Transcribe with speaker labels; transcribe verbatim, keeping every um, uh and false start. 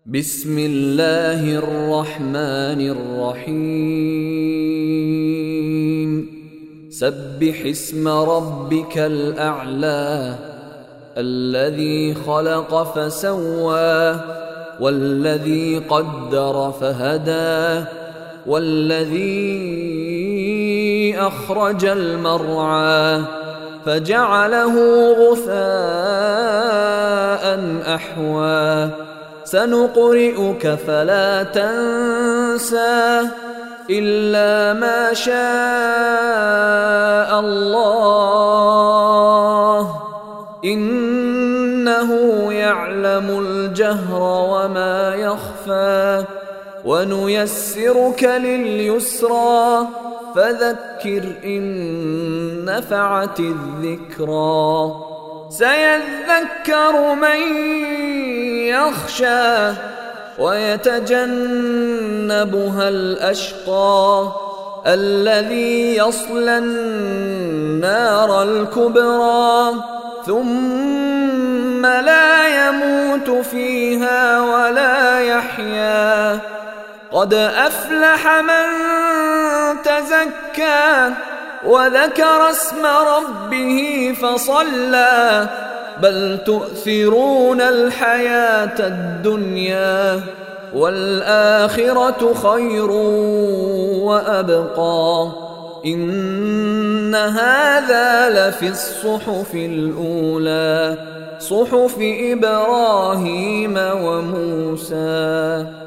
Speaker 1: بسم الله الرحمن الرحيم سبح اسم ربك الأعلى الذي خلق فسوى والذي قدر فهدى والذي أخرج المرعى فجعله غثاء أحوى سنقرئك فلا تنسى إلا ما شاء الله إنه يعلم الجهر وما يخفى ونيسرك لليسرى فذكر إن نفعت الذكرى سيذكر من يخشى ويتجنبها الأشقى الذي يصلى النار الكبرى ثم لا يموت فيها ولا يحيا قد أفلح من تزكى وذكر اسم ربه فصلى بل تؤثرون الحياة الدنيا والآخرة خير وأبقى إن هذا لفي الصحف الأولى صحف إبراهيم وموسى.